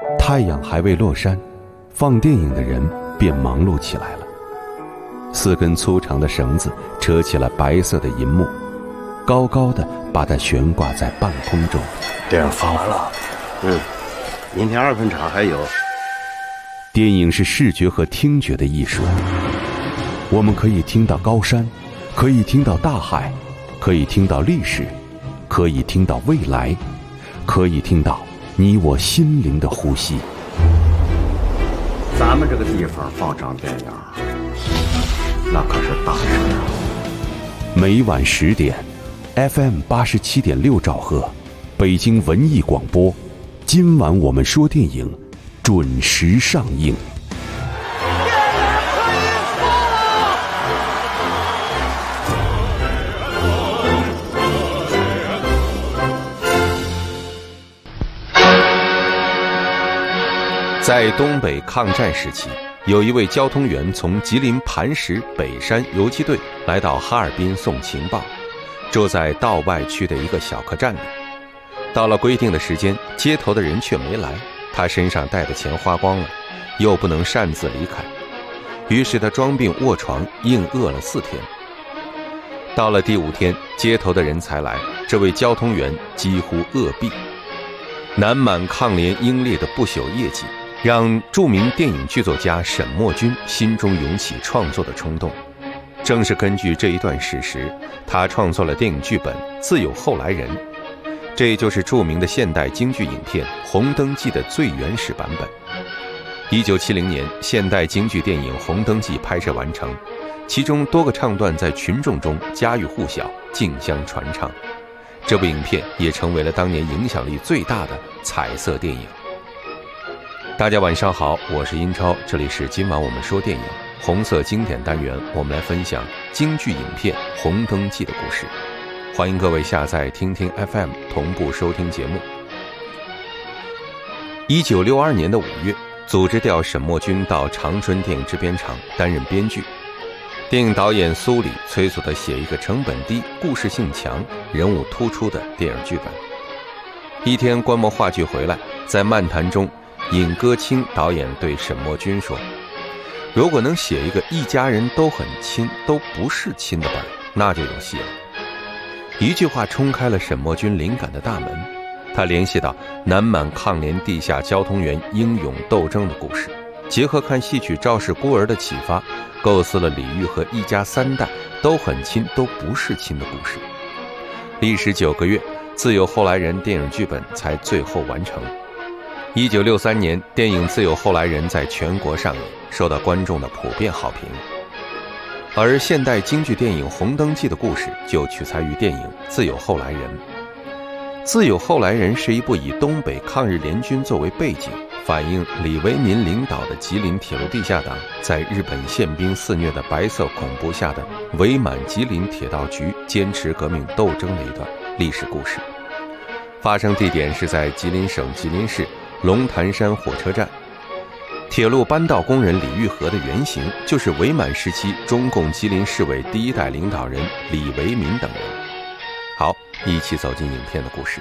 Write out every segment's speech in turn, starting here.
太阳还未落山，放电影的人便忙碌起来了。4根粗长的绳子扯起了白色的银幕，高高的把它悬挂在半空中。 电影放完了，明天2分场还有。 电影是视觉和听觉的艺术，我们可以听到高山，可以听到大海，可以听到历史，可以听到未来，可以听到你我心灵的呼吸。 咱们这个地方放场电影，那可是大事啊！ 每晚10点 ，FM 87.6兆赫，北京文艺广播。今晚我们说电影，准时上映。在东北抗战时期，有一位交通员从吉林磐石北山游击队来到哈尔滨送情报，住在道外区的一个小客栈里。到了规定的时间，接头的人却没来，他身上带的钱花光了，又不能擅自离开，于是他装病卧床，硬饿了4天。到了第5天，接头的人才来，这位交通员几乎饿毙。南满抗联英烈的不朽业绩，让著名电影剧作家沈墨君心中涌起创作的冲动。正是根据这一段史实，他创作了电影剧本《自有后来人》，这就是著名的现代京剧影片《红灯记》的最原始版本。1970年，现代京剧电影《红灯记》拍摄完成，其中多个唱段在群众中家喻户晓，竞相传唱。这部影片也成为了当年影响力最大的彩色电影。大家晚上好，我是英超，这里是今晚我们说电影红色经典单元，我们来分享京剧影片《红灯记》的故事。欢迎各位下载听听 FM 同步收听节目。1962年的5月，组织调沈墨君到长春电影制片厂担任编剧。电影导演苏里催促他写一个成本低、故事性强、人物突出的电影剧本。一天观摩话剧回来，在漫谈中，尹歌清导演对沈墨君说：“如果能写一个一家人都很亲、都不是亲的本，那就有戏了。”一句话冲开了沈墨君灵感的大门，他联系到南满抗联地下交通员英勇斗争的故事，结合看戏曲《赵氏孤儿》的启发，构思了李煜和一家3代都很亲、都不是亲的故事。历时9个月，《自有后来人》电影剧本才最后完成。1963年，电影《自有后来人》在全国上映，受到观众的普遍好评。而现代京剧电影《红灯记》的故事就取材于电影《自有后来人》。《自有后来人》是一部以东北抗日联军作为背景，反映李维民领导的吉林铁路地下党在日本宪兵肆虐的白色恐怖下的伪满吉林铁道局坚持革命斗争的一段历史故事。发生地点是在吉林省吉林市龙潭山火车站。铁路扳道工人李玉和的原型就是伪满时期中共吉林市委第1代领导人李维民等人。好，一起走进影片的故事。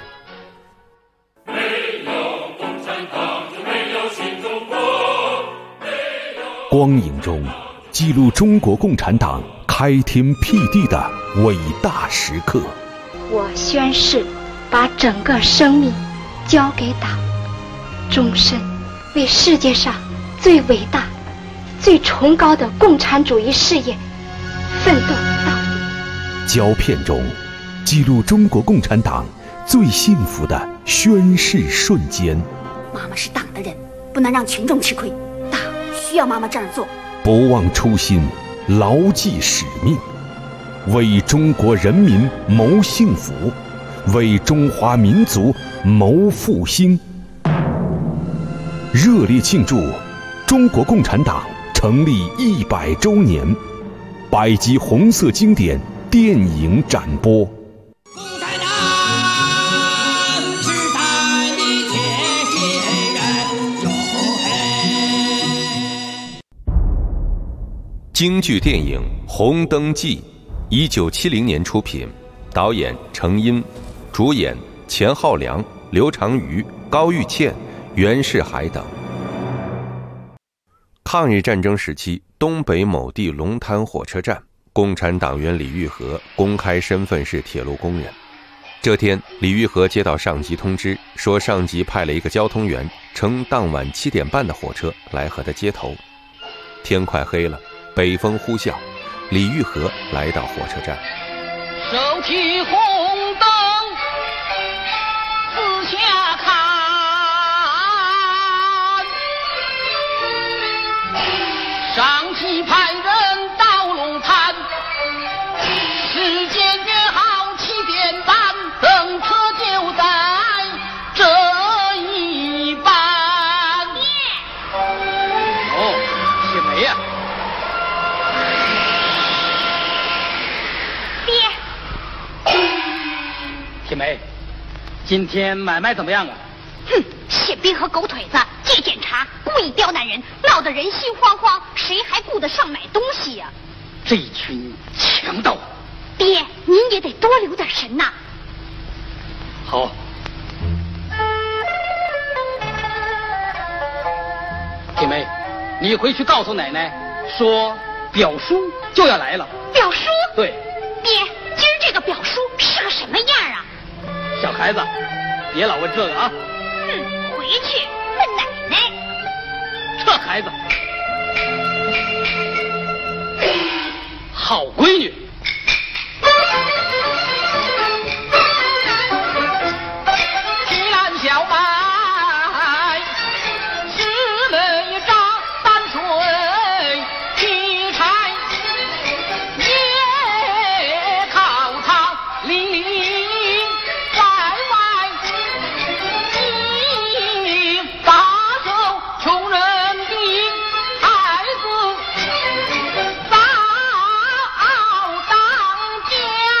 光影中记录中国共产党开天辟地的伟大时刻。 我宣誓把整个生命交给党，终身为世界上最伟大、最崇高的共产主义事业奋斗到底。 胶片中记录中国共产党最幸福的宣誓瞬间。 妈妈是党的人，不能让群众吃亏，党需要妈妈这样做。 不忘初心，牢记使命，为中国人民谋幸福，为中华民族谋复兴。热烈庆祝中国共产党成立100周年，100集红色经典电影展播。 共产党是咱的铁血人，哟嘿！ 京剧电影《红灯记》，1970年出品，导演程荫，主演钱浩良、刘长瑜、高玉倩、 袁世海等。抗日战争时期，东北某地龙滩火车站，共产党员李玉和公开身份是铁路工人。这天，李玉和接到上级通知，说上级派了一个交通员乘当晚7点半的火车来和他接头。天快黑了，北风呼啸，李玉和来到火车站， 手提红灯四下看，上级派人到龙滩，时间约好7点半，等车就在这一班。哦，铁梅呀！铁梅，今天买卖怎么样啊？ 哼，宪兵和狗腿子借检查，故意刁难人，闹得人心惶惶，谁还顾得上买东西呀？ 这一群强盗！ 爹，您也得多留点神呐。 好。铁梅，你回去告诉奶奶，说表叔就要来了。 表叔？ 对。 爹，今儿这个表叔是个什么样啊？ 小孩子，别老问这个啊。 回去问奶奶。 这孩子，好闺女。提篮小麦，姊妹扎淡水，劈柴也靠它里里外外，一把手穷人的孩子早当家。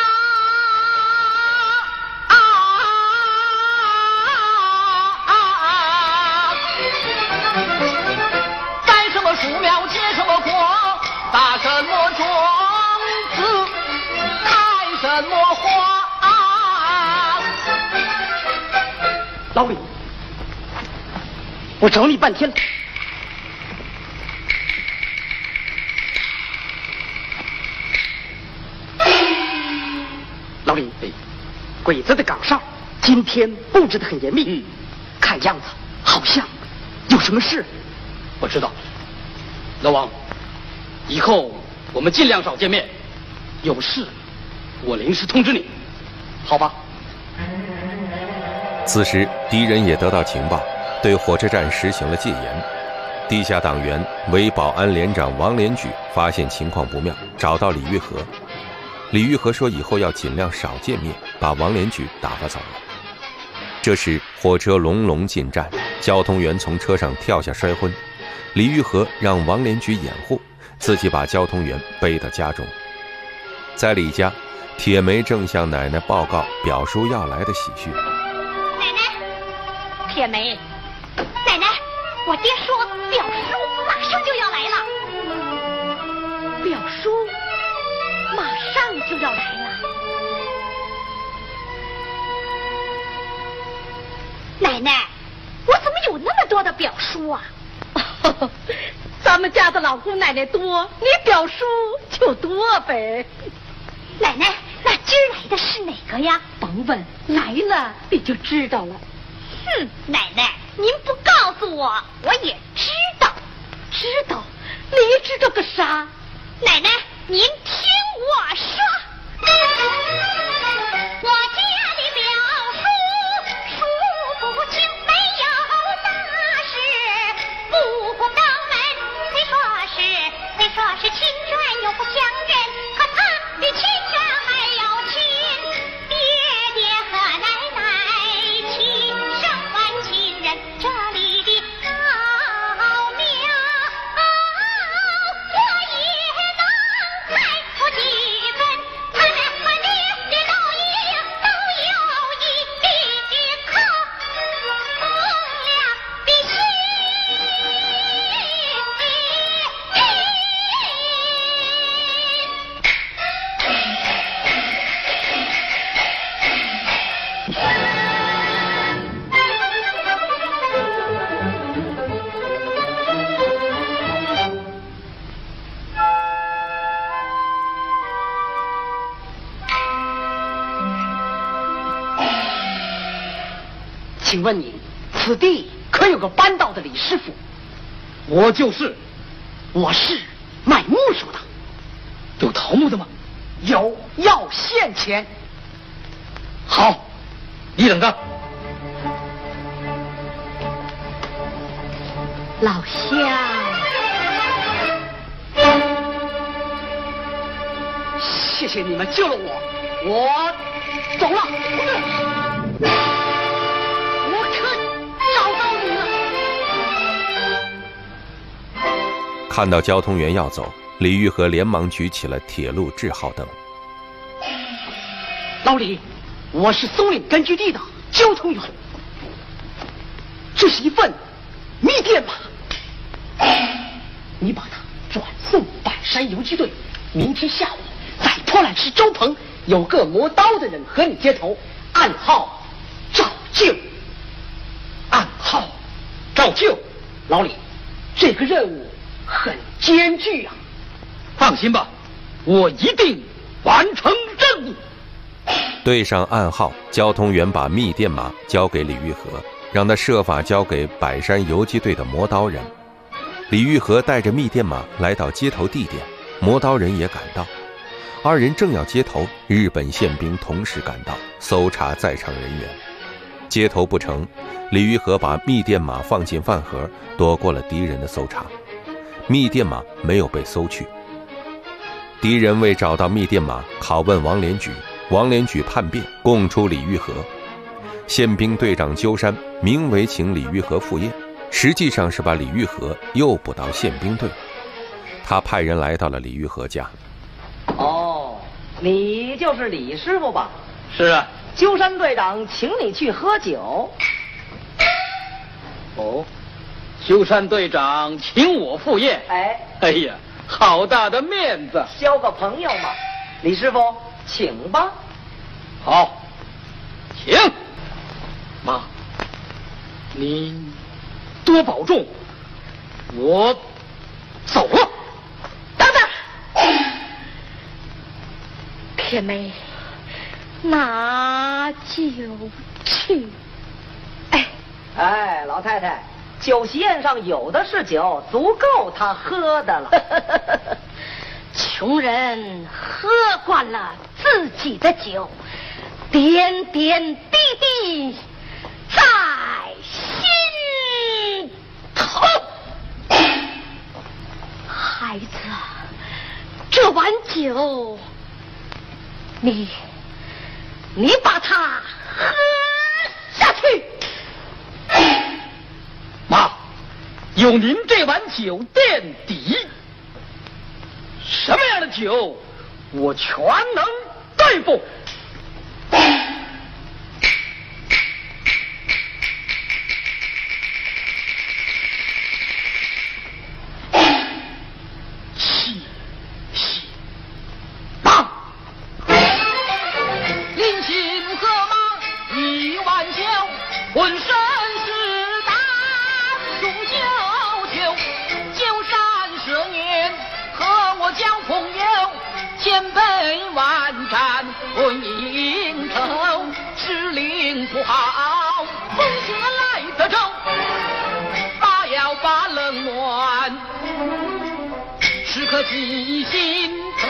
栽什么树苗结什么果，打什么种子开什么花。老李，我找你半天了。老李，鬼子的岗哨今天布置得很严密，看样子好像有什么事。我知道，老王，以后我们尽量少见面，有事我临时通知你，好吧？ 此时敌人也得到情报，对火车站实行了戒严。地下党员伪保安连长王连举发现情况不妙，找到李玉和。李玉和说以后要尽量少见面，把王连举打发走了。这时火车隆隆进站，交通员从车上跳下摔昏，李玉和让王连举掩护，自己把交通员背到家中。在李家，铁梅正向奶奶报告表叔要来的喜讯。 奶奶，铁梅，奶奶，我爹说表叔马上就要来了。表叔马上就要来了。奶奶，我怎么有那么多的表叔啊？ 咱们家的老姑奶奶多，你表叔就多呗。 奶奶，那今儿来的是哪个呀？ 甭问，来了你就知道了。 哼，奶奶，您不告诉我，我也知道。 知道？你知道个啥？ 奶奶，您听我说，我家的表叔数不清，没有大事，不过当门，虽说是亲眷又不相认，可他比亲眷还要亲，爹爹和奶奶亲生完亲人，这里的奥妙我也能猜出几分，他爹问你，此地可有个扳道的李师傅？我就是。我是卖木薯的。有桃木的吗？有，要现钱。好，你等着。 老乡， 谢谢你们救了我，我走了。我可找到你了。 看到交通员要走，李玉和连忙举起了铁路制号灯。 老李，我是松岭根据地的交通员，这是一份密电码，你把它转送百山游击队，明天下午在破烂市周棚有个磨刀的人和你接头，暗号照旧。暗号照旧。老李，这个任务很艰巨啊。放心吧，我一定完成任务。 对上暗号，交通员把密电码交给李玉和，让他设法交给百山游击队的磨刀人。李玉和带着密电码来到接头地点，磨刀人也赶到。二人正要接头，日本宪兵同时赶到，搜查在场人员。接头不成，李玉和把密电码放进饭盒，躲过了敌人的搜查。密电码没有被搜去。敌人为找到密电码，拷问王连举，王连举叛变，供出李玉和。宪兵队长鸠山名为请李玉和赴宴，实际上是把李玉和诱捕到宪兵队。他派人来到了李玉和家。 哦，你就是李师傅吧？ 是啊。 鸠山队长请你去喝酒。 哦，鸠山队长请我赴宴。哎呀，好大的面子， 交个朋友嘛。李师傅，请吧。 好，请。妈，您多保重，我走了。 等等，铁梅，拿酒去。 哎，老太太，酒席宴上有的是酒，足够他喝的了。 穷人喝惯了自己的酒，点点滴滴在心头。孩子，这碗酒，你把它喝下去。 妈，有您这碗酒垫底，什么样的酒我全能对付。记心头，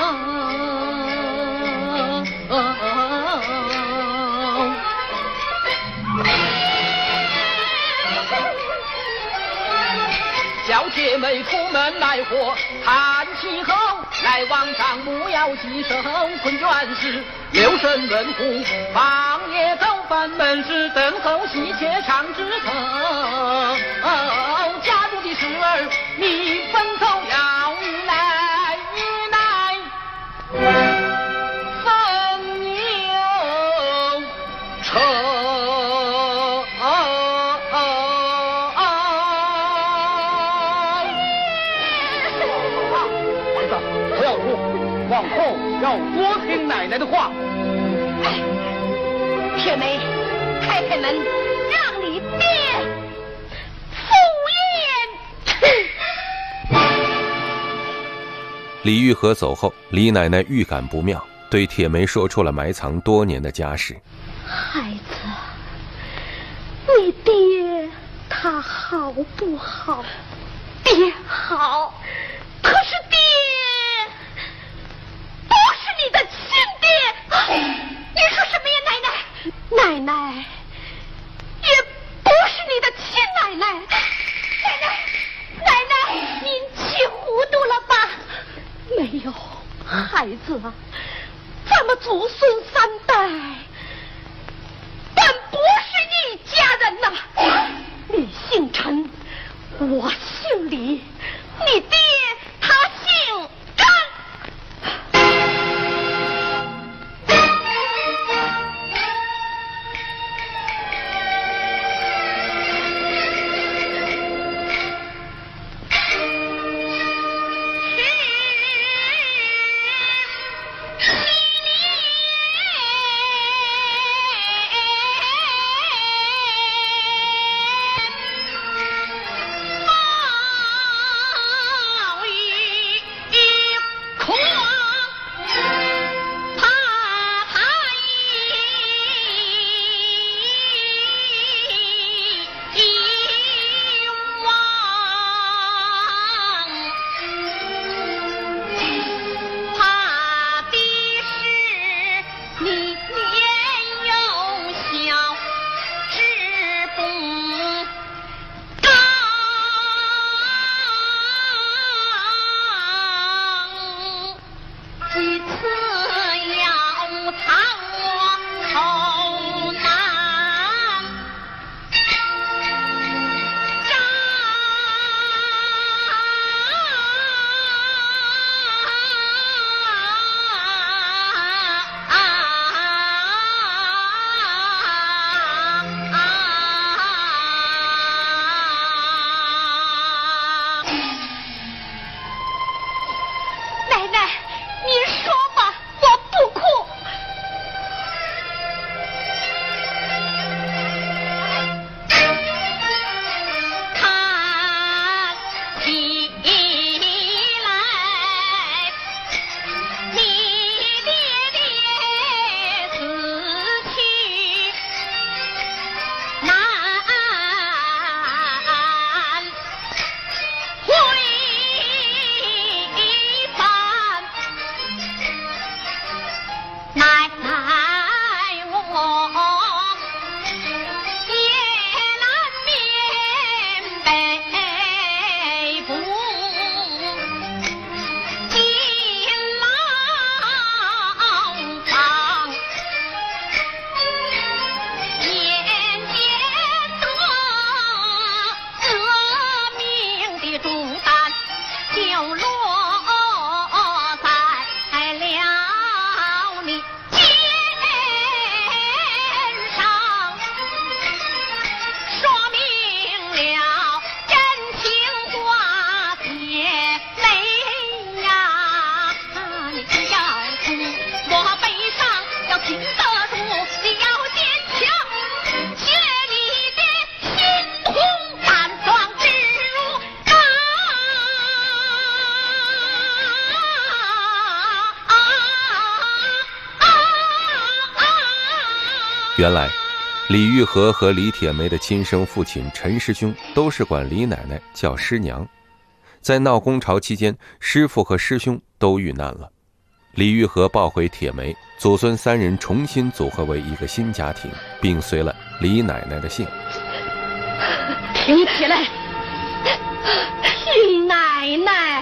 小姐妹出门来货看气候，来往上不要牺牲，困倦时留神问户，放夜走翻门时等候喜鹊唱枝头。家中的事儿你分头要与来分忧愁。孩子不要哭，往后要多听奶奶的话。 铁梅，太太们让你爹赴宴去。 李玉和走后，李奶奶预感不妙，对铁梅说出了埋藏多年的家事。 孩子，你爹他好不好？爹好，可是爹不是你的亲爹。你说什么呀，奶奶？奶奶也不是你的亲奶奶。奶奶，您气糊涂了吧？没有，孩子啊，咱们祖孙三代本不是一家人呐。你姓陈，我姓李，你爹他姓张。 原来，李玉和和李铁梅的亲生父亲陈师兄都是管李奶奶叫师娘。在闹宫潮期间，师父和师兄都遇难了。李玉和抱回铁梅，祖孙三人重新组合为一个新家庭，并随了李奶奶的姓。 挺起来，李奶奶。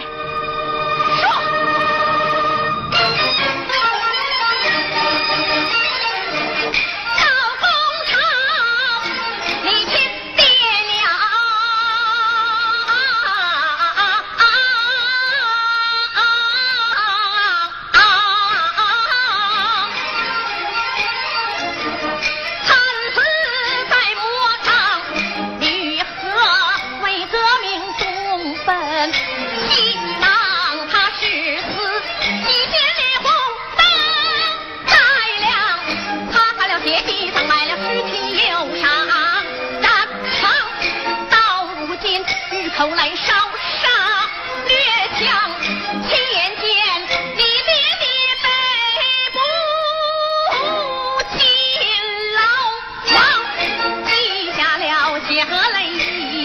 口来烧杀掠抢，亲眼见你爹爹被捕进牢房，记下了血和泪。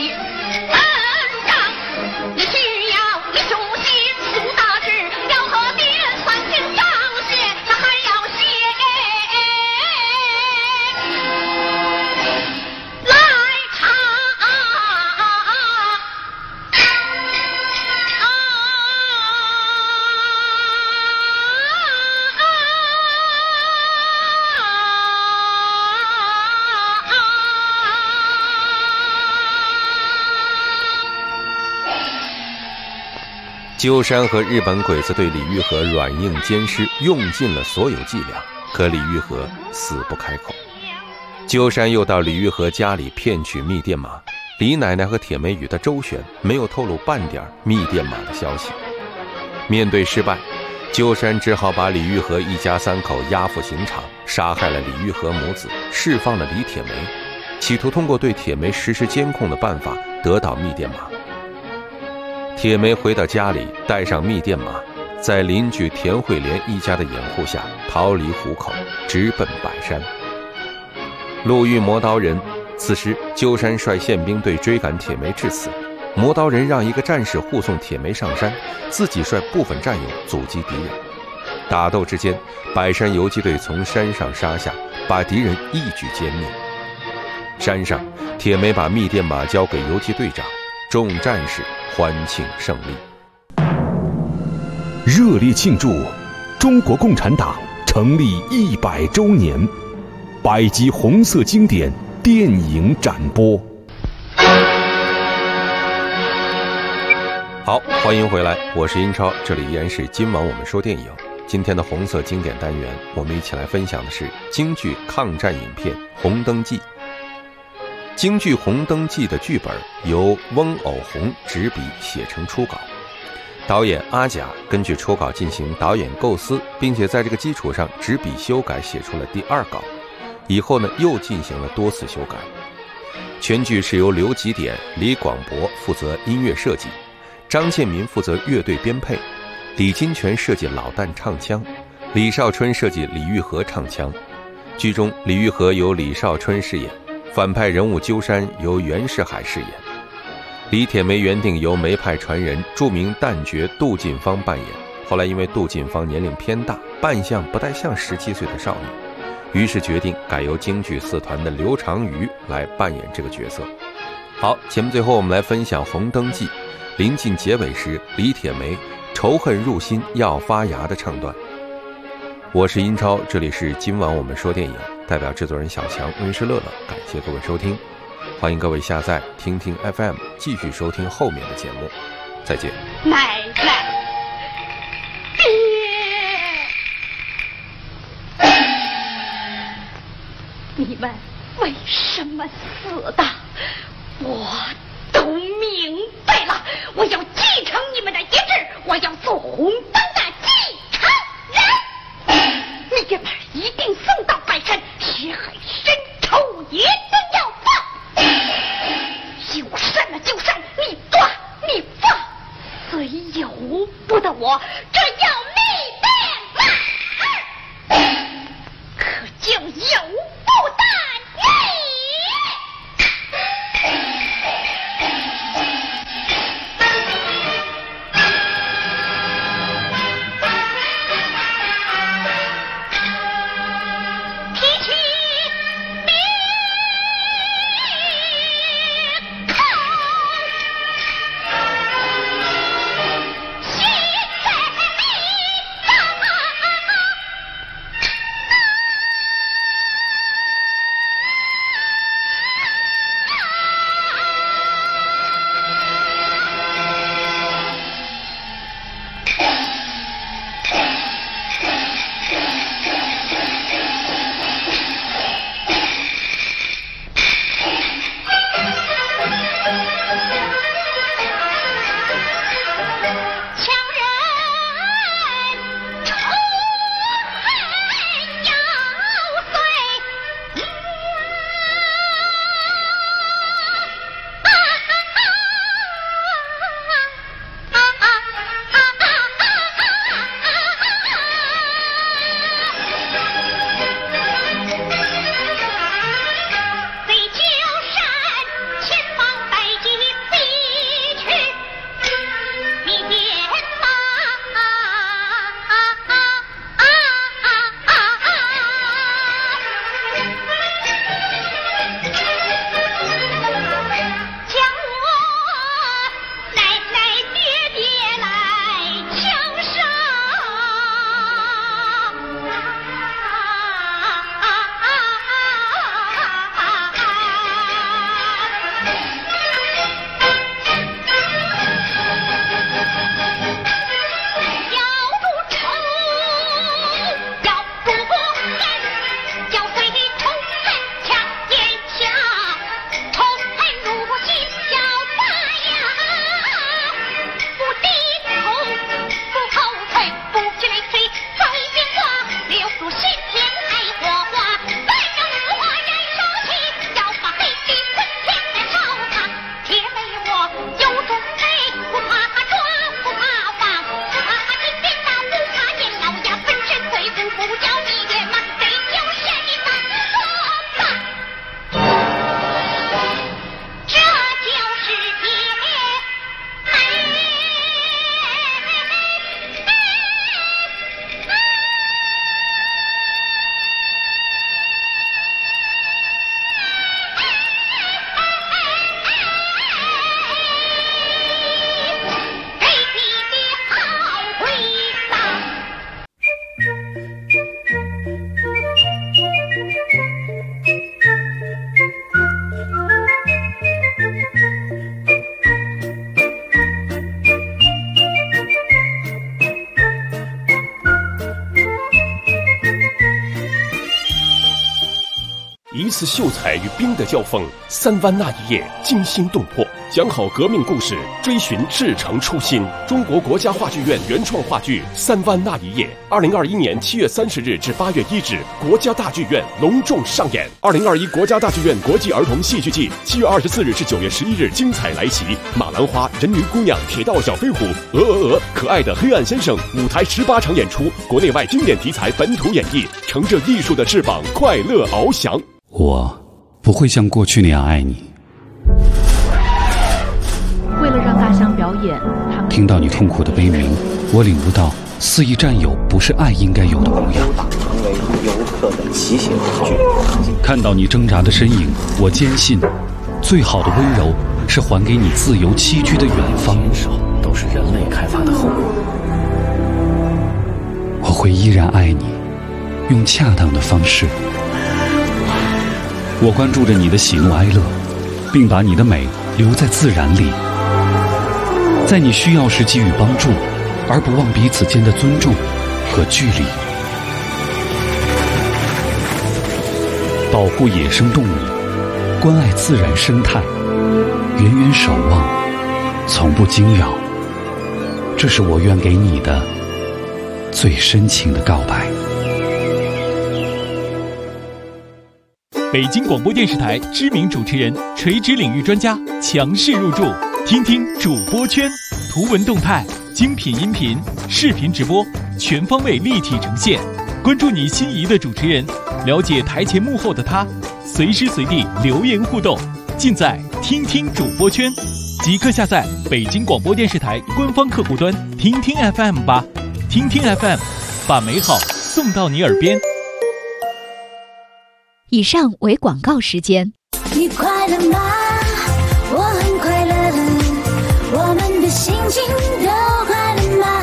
鸠山和日本鬼子对李玉和软硬兼施，用尽了所有伎俩，可李玉和死不开口。鸠山又到李玉和家里骗取密电码，李奶奶和铁梅与他周旋，没有透露半点密电码的消息。面对失败，鸠山只好把李玉和一家3口押赴刑场，杀害了李玉和母子，释放了李铁梅，企图通过对铁梅实施监控的办法得到密电码。铁梅回到家里，带上密电码，在邻居田惠莲一家的掩护下逃离虎口，直奔柏山。路遇磨刀人，此时鸠山率宪兵队追赶铁梅至此，磨刀人让一个战士护送铁梅上山，自己率部分战友阻击敌人。打斗之间，柏山游击队从山上杀下，把敌人一举歼灭。山上，铁梅把密电码交给游击队长，众战士欢庆胜利。 热烈庆祝中国共产党成立100周年，100集红色经典电影展播。 好，欢迎回来，我是英超，这里依然是今晚我们说电影。今天的红色经典单元，我们一起来分享的是京剧抗战影片《红灯记》。京剧《红灯记》的剧本由翁偶红执笔写成初稿，导演阿甲根据初稿进行导演构思，并且在这个基础上执笔修改，写出了第2稿。以后呢，又进行了多次修改。全剧是由刘吉典、李广博负责音乐设计，张建民负责乐队编配，李金泉设计老旦唱腔，李少春设计李玉和唱腔。剧中李玉和由李少春饰演，反派人物鸠山由袁世海饰演。李铁梅原定由梅派传人著名旦角杜近芳扮演，后来因为杜近芳年龄偏大，扮相不太像17岁的少女，于是决定改由京剧4团的刘长瑜来扮演这个角色。好，节目最后我们来分享《红灯记》临近结尾时，李铁梅仇恨入心要发芽的唱段。我是英超，这里是今晚我们说电影，代表制作人小强、温室乐乐，感谢各位收听，欢迎各位下载听听 FM， 继续收听后面的节目，再见。 奶奶，爹，你们为什么死的？我都明白了，我要继承你们的遗志，我要做红灯的继承人。你爹们一定送到柏山，血海深仇一定要报。鸠山啊鸠山，你抓你放，虽由不得我，这要密电码，可就由不得你。 一次秀才与兵的交锋，3湾那一夜惊心动魄，讲好革命故事，追寻至诚初心。中国国家话剧院原创话剧《3湾那一夜》，2021年7月30日至8月1日，国家大剧院隆重上演。2021国家大剧院国际儿童戏剧季7月24日至9月11日精彩来袭，马兰花、人鱼姑娘、铁道小飞虎、可爱的黑暗先生，舞台18场演出，国内外经典题材本土演绎，乘着艺术的翅膀，快乐翱翔。 我不会像过去那样爱你。 为了让大象表演，他们听到你痛苦的悲鸣，我领悟到肆意占有不是爱应该有的模样。 成为游客的骑行工具。 看到你挣扎的身影，我坚信，最好的温柔是还给你自由栖居的远方。 都是人类开发的后果。 我会依然爱你，用恰当的方式。我关注着你的喜怒哀乐，并把你的美留在自然里，在你需要时给予帮助，而不忘彼此间的尊重和距离。保护野生动物，关爱自然生态，远远守望，从不惊扰。这是我愿给你的最深情的告白。 北京广播电视台知名主持人、垂直领域专家强势入驻，听听主播圈，图文动态、精品音频、视频直播，全方位立体呈现。关注你心仪的主持人，了解台前幕后的他，随时随地留言互动，尽在听听主播圈。即刻下载北京广播电视台官方客户端听听 FM 吧，听听 FM， 把美好送到你耳边。 以上为广告时间。 你快乐吗？我很快乐，我们的心情都快乐吗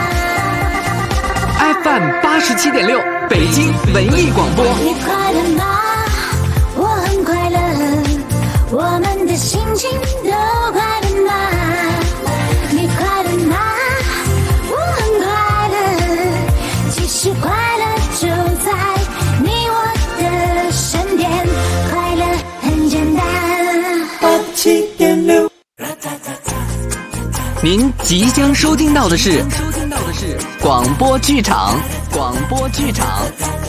？FM 87.6，北京文艺广播。 你快乐吗？我很快乐，我们的心情都快乐吗？你快乐吗？我很快乐，其实快乐就在你我的身边，快乐很简单。87.6， 您即将收听到的是广播剧场。